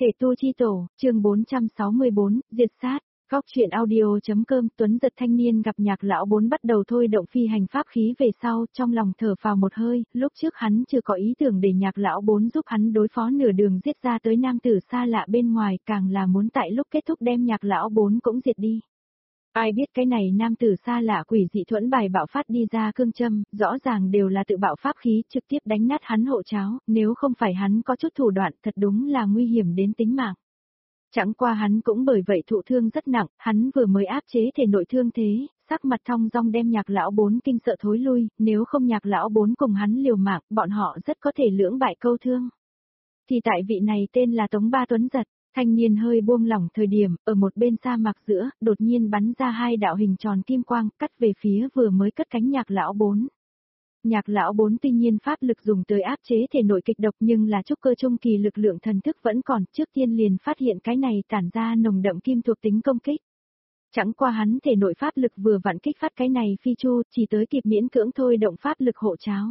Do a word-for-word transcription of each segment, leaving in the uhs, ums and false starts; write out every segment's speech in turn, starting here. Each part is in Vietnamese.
Thể tu chi tổ, chương bốn trăm sáu mươi bốn, diệt sát. Góc truyện audio.com. Tuấn giật thanh niên gặp Nhạc lão bốn bắt đầu thôi động phi hành pháp khí về sau, trong lòng thở phào một hơi, lúc trước hắn chưa có ý tưởng để Nhạc lão bốn giúp hắn đối phó nửa đường giết ra tới nam tử xa lạ bên ngoài, càng là muốn tại lúc kết thúc đem Nhạc lão bốn cũng diệt đi. Ai biết cái này nam tử xa lạ quỷ dị thuẫn bài bạo phát đi ra cương châm, rõ ràng đều là tự bạo pháp khí trực tiếp đánh nát hắn hộ cháo, nếu không phải hắn có chút thủ đoạn thật đúng là nguy hiểm đến tính mạng. Chẳng qua hắn cũng bởi vậy thụ thương rất nặng, hắn vừa mới áp chế thể nội thương thế, sắc mặt thong dong đem Nhạc lão bốn kinh sợ thối lui, nếu không Nhạc lão bốn cùng hắn liều mạng, bọn họ rất có thể lưỡng bại câu thương. Thì tại vị này tên là Tống Ba Tuấn giật. Thanh niên hơi buông lỏng thời điểm, ở một bên sa mạc giữa, đột nhiên bắn ra hai đạo hình tròn kim quang, cắt về phía vừa mới cất cánh Nhạc lão bốn. Nhạc lão bốn tuy nhiên pháp lực dùng tới áp chế thể nội kịch độc nhưng là trúc cơ trung kỳ lực lượng thần thức vẫn còn, trước tiên liền phát hiện cái này tản ra nồng đậm kim thuộc tính công kích. Chẳng qua hắn thể nội pháp lực vừa vặn kích phát cái này phi chu, chỉ tới kịp miễn cưỡng thôi động pháp lực hộ cháo.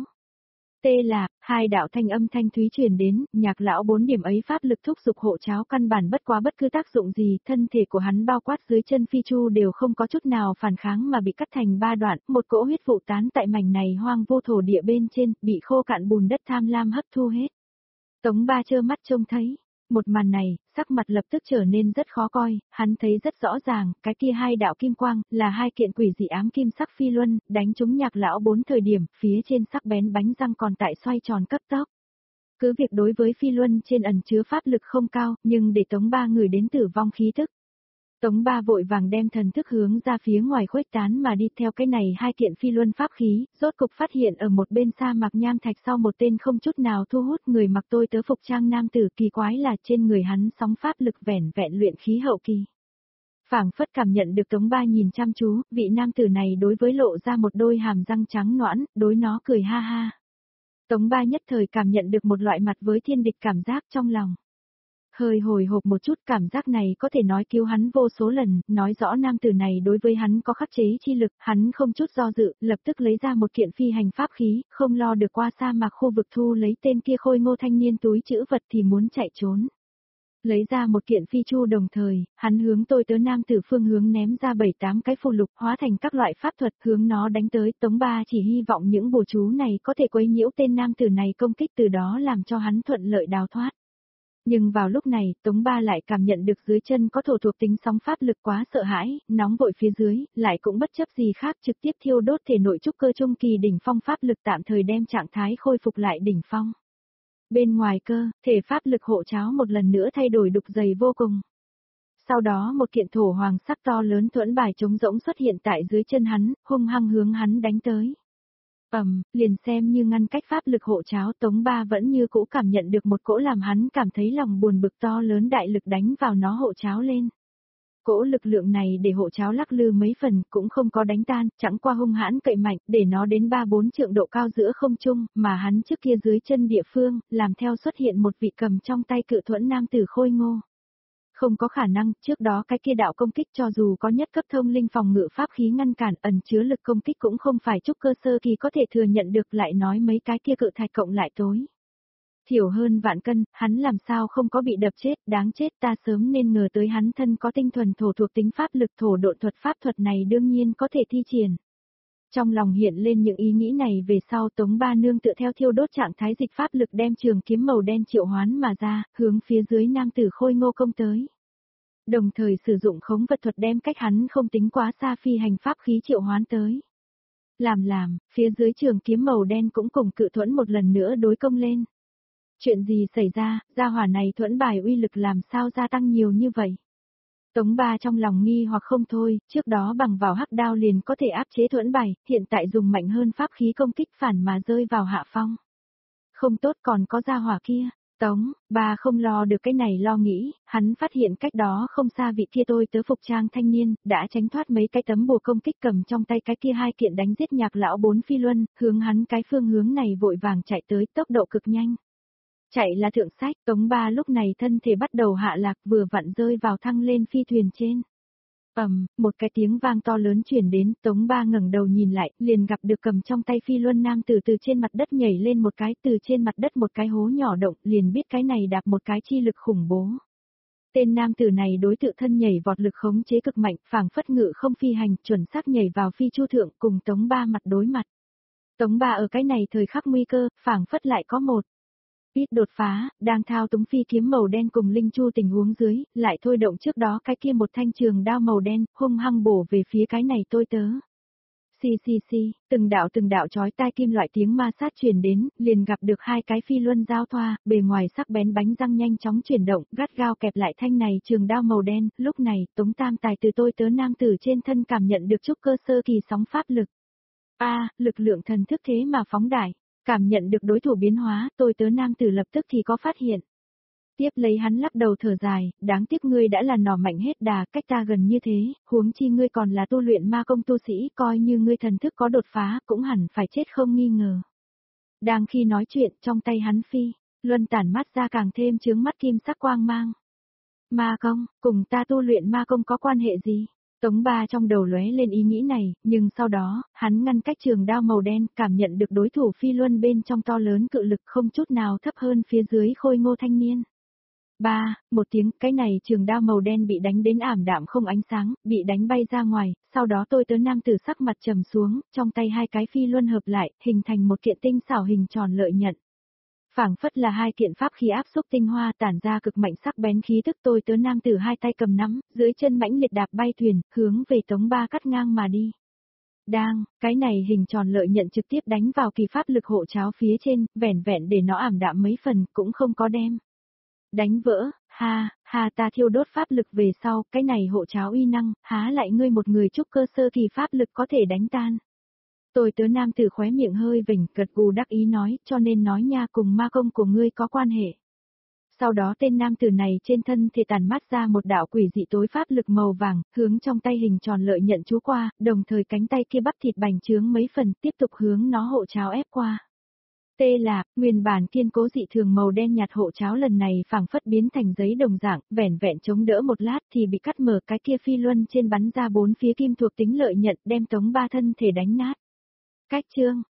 Tê là, hai đạo thanh âm thanh thúy truyền đến, Nhạc lão bốn điểm ấy pháp lực thúc giục hộ cháo căn bản bất quá bất cứ tác dụng gì, thân thể của hắn bao quát dưới chân phi chu đều không có chút nào phản kháng mà bị cắt thành ba đoạn, một cỗ huyết vụ tán tại mảnh này hoang vô thổ địa bên trên, bị khô cạn bùn đất tham lam hấp thu hết. Tống Ba trơ mắt trông thấy. Một màn này, sắc mặt lập tức trở nên rất khó coi, hắn thấy rất rõ ràng, cái kia hai đạo kim quang, là hai kiện quỷ dị ám kim sắc phi luân, đánh trúng Nhạc lão bốn thời điểm, phía trên sắc bén bánh răng còn tại xoay tròn cấp tốc. Cứ việc đối với phi luân trên ẩn chứa pháp lực không cao, nhưng để Tống Ba người đến tử vong khí thức. Tống Ba vội vàng đem thần thức hướng ra phía ngoài khuếch tán mà đi theo cái này hai kiện phi luân pháp khí, rốt cục phát hiện ở một bên sa mạc nham thạch sau một tên không chút nào thu hút người mặc tôi tớ phục trang nam tử, kỳ quái là trên người hắn sóng pháp lực vẻn vẹn luyện khí hậu kỳ. Phảng phất cảm nhận được Tống Ba nhìn chăm chú, vị nam tử này đối với lộ ra một đôi hàm răng trắng nõn, đối nó cười ha ha. Tống Ba nhất thời cảm nhận được một loại mặt với thiên địch cảm giác trong lòng. Hơi hồi hộp một chút, cảm giác này có thể nói cứu hắn vô số lần, nói rõ nam tử này đối với hắn có khắc chế chi lực, hắn không chút do dự, lập tức lấy ra một kiện phi hành pháp khí, không lo được qua sa mạc khu vực thu lấy tên kia khôi ngô thanh niên túi trữ vật thì muốn chạy trốn. Lấy ra một kiện phi chu đồng thời, hắn hướng tôi tớ nam tử phương hướng ném ra bảy tám cái phù lục hóa thành các loại pháp thuật hướng nó đánh tới. Tống Ba chỉ hy vọng những bùa chú này có thể quấy nhiễu tên nam tử này công kích, từ đó làm cho hắn thuận lợi đào thoát. Nhưng vào lúc này, Tống Ba lại cảm nhận được dưới chân có thổ thuộc tính sóng pháp lực quá sợ hãi, nóng vội phía dưới, lại cũng bất chấp gì khác trực tiếp thiêu đốt thể nội trúc cơ trung kỳ đỉnh phong pháp lực tạm thời đem trạng thái khôi phục lại đỉnh phong. Bên ngoài cơ, thể pháp lực hộ cháo một lần nữa thay đổi đục dày vô cùng. Sau đó một kiện thổ hoàng sắc to lớn thuẫn bài trống rỗng xuất hiện tại dưới chân hắn, hung hăng hướng hắn đánh tới. Ầm, liền xem như ngăn cách pháp lực hộ cháo, Tống Ba vẫn như cũ cảm nhận được một cỗ làm hắn cảm thấy lòng buồn bực to lớn đại lực đánh vào nó hộ cháo lên. Cỗ lực lượng này để hộ cháo lắc lư mấy phần cũng không có đánh tan, chẳng qua hung hãn cậy mạnh để nó đến ba bốn trượng độ cao giữa không trung, mà hắn trước kia dưới chân địa phương, làm theo xuất hiện một vị cầm trong tay cự thuẫn nam tử khôi ngô. Không có khả năng, trước đó cái kia đạo công kích cho dù có nhất cấp thông linh phòng ngự pháp khí ngăn cản, ẩn chứa lực công kích cũng không phải trúc cơ sơ kỳ có thể thừa nhận được, lại nói mấy cái kia cự thạch cộng lại tối thiểu hơn vạn cân, hắn làm sao không có bị đập chết, đáng chết, ta sớm nên ngờ tới hắn thân có tinh thuần thổ thuộc tính pháp lực, thổ độn thuật pháp thuật này đương nhiên có thể thi triển. Trong lòng hiện lên những ý nghĩ này về sau, Tống Ba nương tựa theo thiêu đốt trạng thái dịch pháp lực đem trường kiếm màu đen triệu hoán mà ra, hướng phía dưới nam tử khôi ngô công tới. Đồng thời sử dụng khống vật thuật đem cách hắn không tính quá xa phi hành pháp khí triệu hoán tới. Làm làm, phía dưới trường kiếm màu đen cũng cùng cự thuẫn một lần nữa đối công lên. Chuyện gì xảy ra, gia hỏa này thuẫn bài uy lực làm sao gia tăng nhiều như vậy? Tống Ba trong lòng nghi hoặc không thôi, trước đó bằng vào hắc đao liền có thể áp chế thuẫn bài, hiện tại dùng mạnh hơn pháp khí công kích phản mà rơi vào hạ phong. Không tốt, còn có gia hỏa kia. Tống Ba không lo được cái này lo nghĩ, hắn phát hiện cách đó không xa vị kia tôi tớ phục trang thanh niên, đã tránh thoát mấy cái tấm bùa công kích, cầm trong tay cái kia hai kiện đánh giết Nhạc lão bốn phi luân, hướng hắn cái phương hướng này vội vàng chạy tới, tốc độ cực nhanh. Chạy là thượng sách, Tống Ba lúc này thân thể bắt đầu hạ lạc, vừa vặn rơi vào thăng lên phi thuyền trên. Ầm, um, một cái tiếng vang to lớn truyền đến, Tống Ba ngẩng đầu nhìn lại, liền gặp được cầm trong tay phi luân nam từ từ trên mặt đất nhảy lên một cái, từ trên mặt đất một cái hố nhỏ động, liền biết cái này đạp một cái chi lực khủng bố. Tên nam tử này đối tự thân nhảy vọt lực khống chế cực mạnh, phảng phất ngự không phi hành, chuẩn xác nhảy vào phi chu thượng cùng Tống Ba mặt đối mặt. Tống Ba ở cái này thời khắc nguy cơ, phảng phất lại có một ít đột phá, đang thao túng phi kiếm màu đen cùng linh chu tình huống dưới, lại thôi động trước đó cái kia một thanh trường đao màu đen, hung hăng bổ về phía cái này tôi tớ. Xì xì xì, từng đạo từng đạo chói tai kim loại tiếng ma sát truyền đến, liền gặp được hai cái phi luân giao thoa, bề ngoài sắc bén bánh răng nhanh chóng chuyển động, gắt gao kẹp lại thanh này trường đao màu đen, lúc này, Tống Tam Tài từ tôi tớ nam tử trên thân cảm nhận được chút cơ sơ kỳ sóng pháp lực. A, lực lượng thần thức thế mà phóng đại, cảm nhận được đối thủ biến hóa, tôi tớ nam tử lập tức thì có phát hiện. Tiếp lấy hắn lắc đầu thở dài, đáng tiếc ngươi đã là nỏ mạnh hết đà, cách ta gần như thế, huống chi ngươi còn là tu luyện ma công tu sĩ, coi như ngươi thần thức có đột phá, cũng hẳn phải chết không nghi ngờ. Đang khi nói chuyện, trong tay hắn phi, luân tản mắt ra càng thêm chướng mắt kim sắc quang mang. Ma công, cùng ta tu luyện ma công có quan hệ gì? Tống Ba trong đầu lóe lên ý nghĩ này, nhưng sau đó, hắn ngăn cách trường đao màu đen, cảm nhận được đối thủ phi luân bên trong to lớn cự lực không chút nào thấp hơn phía dưới khôi ngô thanh niên. Ba, một tiếng, cái này trường đao màu đen bị đánh đến ảm đạm không ánh sáng, bị đánh bay ra ngoài, sau đó tôi tớ nam tử sắc mặt trầm xuống, trong tay hai cái phi luân hợp lại, hình thành một kiện tinh xảo hình tròn lợi nhận. Phảng phất là hai kiện pháp khí áp xúc tinh hoa tản ra cực mạnh sắc bén khí tức, tôi tớ nam tử hai tay cầm nắm, dưới chân mãnh liệt đạp bay thuyền, hướng về Tống Ba cắt ngang mà đi. Đang, cái này hình tròn lợi nhận trực tiếp đánh vào kỳ pháp lực hộ cháo phía trên, vẻn vẹn để nó ảm đạm mấy phần, cũng không có đem đánh vỡ, ha, ha ta thiêu đốt pháp lực về sau, cái này hộ cháo uy năng, há lại ngươi một người trúc cơ sơ kỳ pháp lực có thể đánh tan. Tôi tớ nam tử khóe miệng hơi vỉnh, gật gù đắc ý nói, cho nên nói nha cùng ma công của ngươi có quan hệ. Sau đó tên nam tử này trên thân thể tàn mát ra một đạo quỷ dị tối pháp lực màu vàng, hướng trong tay hình tròn lợi nhận chú qua, đồng thời cánh tay kia bắp thịt bành trướng mấy phần tiếp tục hướng nó hộ cháo ép qua. Tê là, nguyên bản kiên cố dị thường màu đen nhạt hộ cháo lần này phảng phất biến thành giấy đồng dạng, vẻn vẹn chống đỡ một lát thì bị cắt mở cái kia phi luân trên bắn ra bốn phía kim thuộc tính lợi nhận đem Tống Ba thân thể đánh nát. Cách chương,